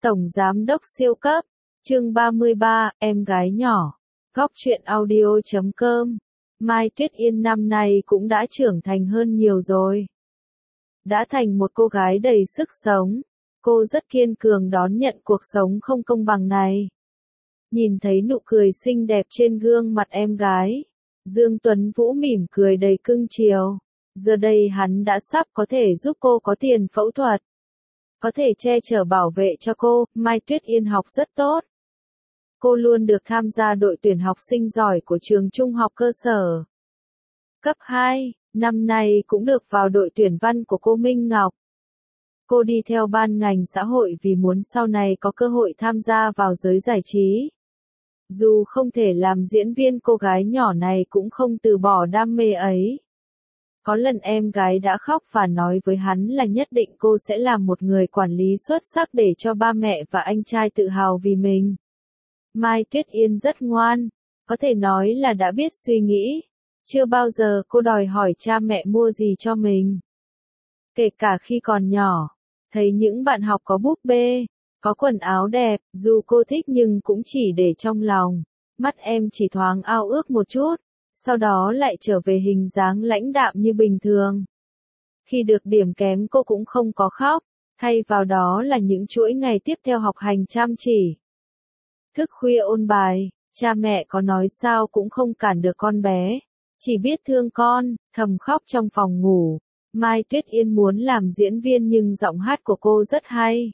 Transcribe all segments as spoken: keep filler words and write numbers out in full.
Tổng Giám đốc siêu cấp, chương ba mươi ba, em gái nhỏ, góc truyện audio chấm com. Mai Tuyết Yên năm nay cũng đã trưởng thành hơn nhiều rồi. Đã thành một cô gái đầy sức sống, cô rất kiên cường đón nhận cuộc sống không công bằng này. Nhìn thấy nụ cười xinh đẹp trên gương mặt em gái, Dương Tuấn Vũ mỉm cười đầy cưng chiều. Giờ đây hắn đã sắp có thể giúp cô có tiền phẫu thuật. Có thể che chở bảo vệ cho cô. Mai Tuyết Yên học rất tốt. Cô luôn được tham gia đội tuyển học sinh giỏi của trường trung học cơ sở cấp hai, năm nay cũng được vào đội tuyển văn của cô Minh Ngọc. Cô đi theo ban ngành xã hội vì muốn sau này có cơ hội tham gia vào giới giải trí. Dù không thể làm diễn viên, cô gái nhỏ này cũng không từ bỏ đam mê ấy. Có lần em gái đã khóc và nói với hắn là nhất định cô sẽ làm một người quản lý xuất sắc để cho ba mẹ và anh trai tự hào vì mình. Mai Tuyết Yên rất ngoan, có thể nói là đã biết suy nghĩ. Chưa bao giờ cô đòi hỏi cha mẹ mua gì cho mình. Kể cả khi còn nhỏ, thấy những bạn học có búp bê, có quần áo đẹp, dù cô thích nhưng cũng chỉ để trong lòng. Mắt em chỉ thoáng ao ước một chút, sau đó lại trở về hình dáng lãnh đạm như bình thường. Khi được điểm kém cô cũng không có khóc, thay vào đó là những chuỗi ngày tiếp theo học hành chăm chỉ. Thức khuya ôn bài, cha mẹ có nói sao cũng không cản được con bé, chỉ biết thương con, thầm khóc trong phòng ngủ. Mai Tuyết Yên muốn làm diễn viên nhưng giọng hát của cô rất hay.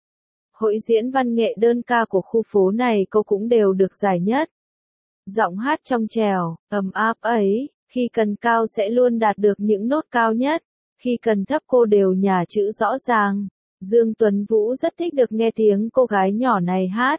Hội diễn văn nghệ đơn ca của khu phố này cô cũng đều được giải nhất. Giọng hát trong trẻo, ấm áp ấy, khi cần cao sẽ luôn đạt được những nốt cao nhất, khi cần thấp cô đều nhả chữ rõ ràng. Dương Tuấn Vũ rất thích được nghe tiếng cô gái nhỏ này hát.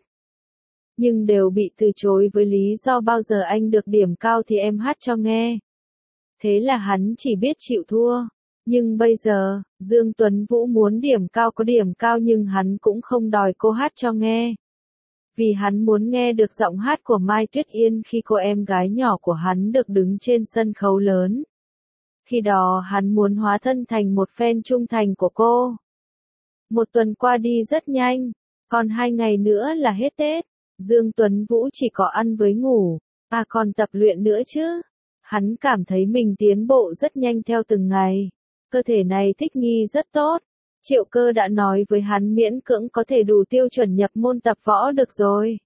Nhưng đều bị từ chối với lý do bao giờ anh được điểm cao thì em hát cho nghe. Thế là hắn chỉ biết chịu thua. Nhưng bây giờ, Dương Tuấn Vũ muốn điểm cao có điểm cao nhưng hắn cũng không đòi cô hát cho nghe. Vì hắn muốn nghe được giọng hát của Mai Tuyết Yên khi cô em gái nhỏ của hắn được đứng trên sân khấu lớn. Khi đó hắn muốn hóa thân thành một fan trung thành của cô. Một tuần qua đi rất nhanh, còn hai ngày nữa là hết Tết. Dương Tuấn Vũ chỉ có ăn với ngủ, à còn tập luyện nữa chứ. Hắn cảm thấy mình tiến bộ rất nhanh theo từng ngày. Cơ thể này thích nghi rất tốt. Triệu Cơ đã nói với hắn miễn cưỡng có thể đủ tiêu chuẩn nhập môn tập võ được rồi.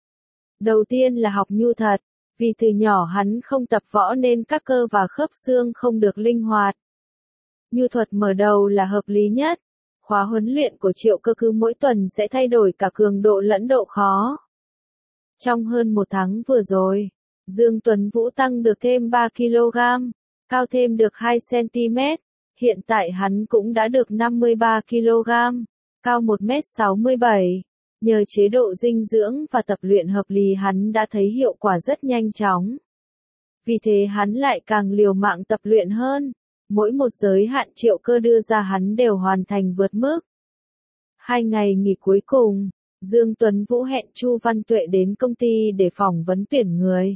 Đầu tiên là học nhu thật, vì từ nhỏ hắn không tập võ nên các cơ và khớp xương không được linh hoạt. Nhu thuật mở đầu là hợp lý nhất. Khóa huấn luyện của Triệu Cơ cứ mỗi tuần sẽ thay đổi cả cường độ lẫn độ khó. Trong hơn một tháng vừa rồi, Dương Tuấn Vũ tăng được thêm ba ki lô gam, cao thêm được hai xăng ti mét. Hiện tại hắn cũng đã được năm mươi ba ki lô gam, cao một mét sáu mươi bảy. Nhờ chế độ dinh dưỡng và tập luyện hợp lý hắn đã thấy hiệu quả rất nhanh chóng. Vì thế hắn lại càng liều mạng tập luyện hơn. Mỗi một giới hạn Triệu Cơ đưa ra hắn đều hoàn thành vượt mức. Hai ngày nghỉ cuối cùng, Dương Tuấn Vũ hẹn Chu Văn Tuệ đến công ty để phỏng vấn tuyển người.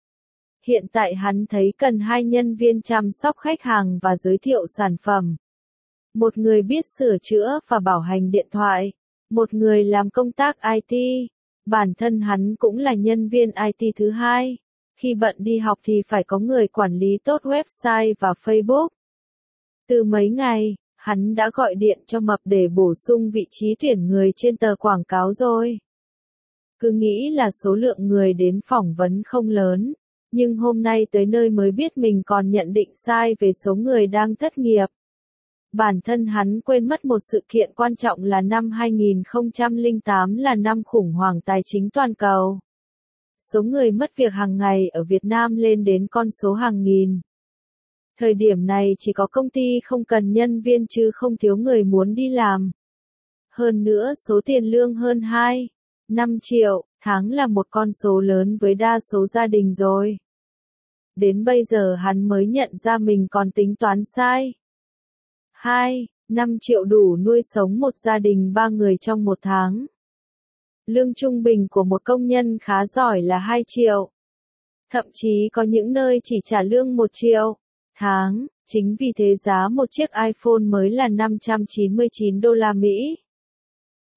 Hiện tại hắn thấy cần hai nhân viên chăm sóc khách hàng và giới thiệu sản phẩm. Một người biết sửa chữa và bảo hành điện thoại. Một người làm công tác i tê. Bản thân hắn cũng là nhân viên i tê thứ hai. Khi bận đi học thì phải có người quản lý tốt website và Facebook. Từ mấy ngày, hắn đã gọi điện cho Mập để bổ sung vị trí tuyển người trên tờ quảng cáo rồi. Cứ nghĩ là số lượng người đến phỏng vấn không lớn. Nhưng hôm nay tới nơi mới biết mình còn nhận định sai về số người đang thất nghiệp. Bản thân hắn quên mất một sự kiện quan trọng là năm hai nghìn không trăm lẻ tám là năm khủng hoảng tài chính toàn cầu. Số người mất việc hàng ngày ở Việt Nam lên đến con số hàng nghìn. Thời điểm này chỉ có công ty không cần nhân viên chứ không thiếu người muốn đi làm. Hơn nữa số tiền lương hơn hai phẩy năm triệu, tháng là một con số lớn với đa số gia đình rồi. Đến bây giờ hắn mới nhận ra mình còn tính toán sai. hai phẩy năm triệu đủ nuôi sống một gia đình ba người trong một tháng. Lương trung bình của một công nhân khá giỏi là hai triệu. Thậm chí có những nơi chỉ trả lương một triệu tháng, chính vì thế giá một chiếc iPhone mới là năm trăm chín mươi chín đô la Mỹ.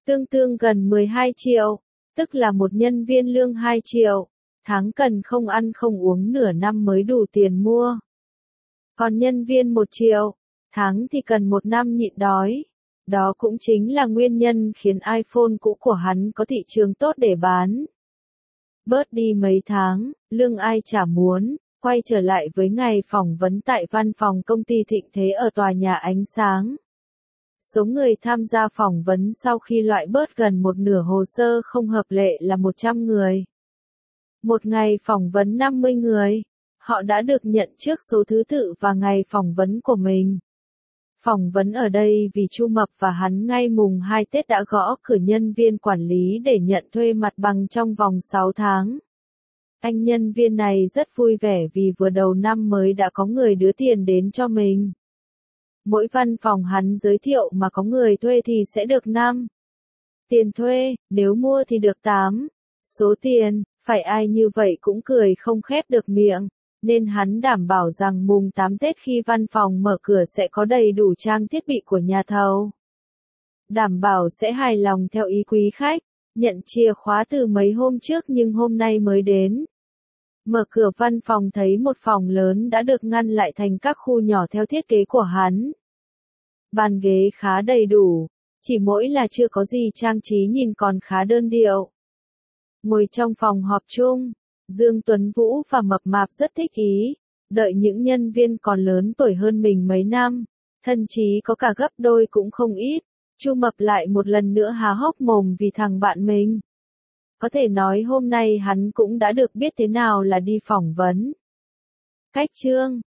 tương tương gần mười hai triệu, tức là một nhân viên lương hai triệu, tháng cần không ăn không uống nửa năm mới đủ tiền mua. Còn nhân viên một triệu, tháng thì cần một năm nhịn đói. Đó cũng chính là nguyên nhân khiến iPhone cũ của hắn có thị trường tốt để bán. Bớt đi mấy tháng, lương ai chả muốn, quay trở lại với ngày phỏng vấn tại văn phòng công ty Thịnh Thế ở tòa nhà ánh sáng. Số người tham gia phỏng vấn sau khi loại bớt gần một nửa hồ sơ không hợp lệ là một trăm người. Một ngày phỏng vấn năm mươi người, họ đã được nhận trước số thứ tự và ngày phỏng vấn của mình. Phỏng vấn ở đây vì Chu Mập và hắn ngay mùng hai Tết đã gõ cửa nhân viên quản lý để nhận thuê mặt bằng trong vòng sáu tháng. Anh nhân viên này rất vui vẻ vì vừa đầu năm mới đã có người đưa tiền đến cho mình. Mỗi văn phòng hắn giới thiệu mà có người thuê thì sẽ được năm tiền thuê, nếu mua thì được tám số tiền, phải ai như vậy cũng cười không khép được miệng. Nên hắn đảm bảo rằng mùng tám Tết khi văn phòng mở cửa sẽ có đầy đủ trang thiết bị của nhà thầu. Đảm bảo sẽ hài lòng theo ý quý khách, nhận chìa khóa từ mấy hôm trước nhưng hôm nay mới đến. Mở cửa văn phòng thấy một phòng lớn đã được ngăn lại thành các khu nhỏ theo thiết kế của hắn. Bàn ghế khá đầy đủ, chỉ mỗi là chưa có gì trang trí nhìn còn khá đơn điệu. Ngồi trong phòng họp chung, Dương Tuấn Vũ và Mập Mạp rất thích ý, đợi những nhân viên còn lớn tuổi hơn mình mấy năm, thậm chí có cả gấp đôi cũng không ít. Chu Mập lại một lần nữa há hốc mồm vì thằng bạn mình. Có thể nói hôm nay hắn cũng đã được biết thế nào là đi phỏng vấn. Cách chương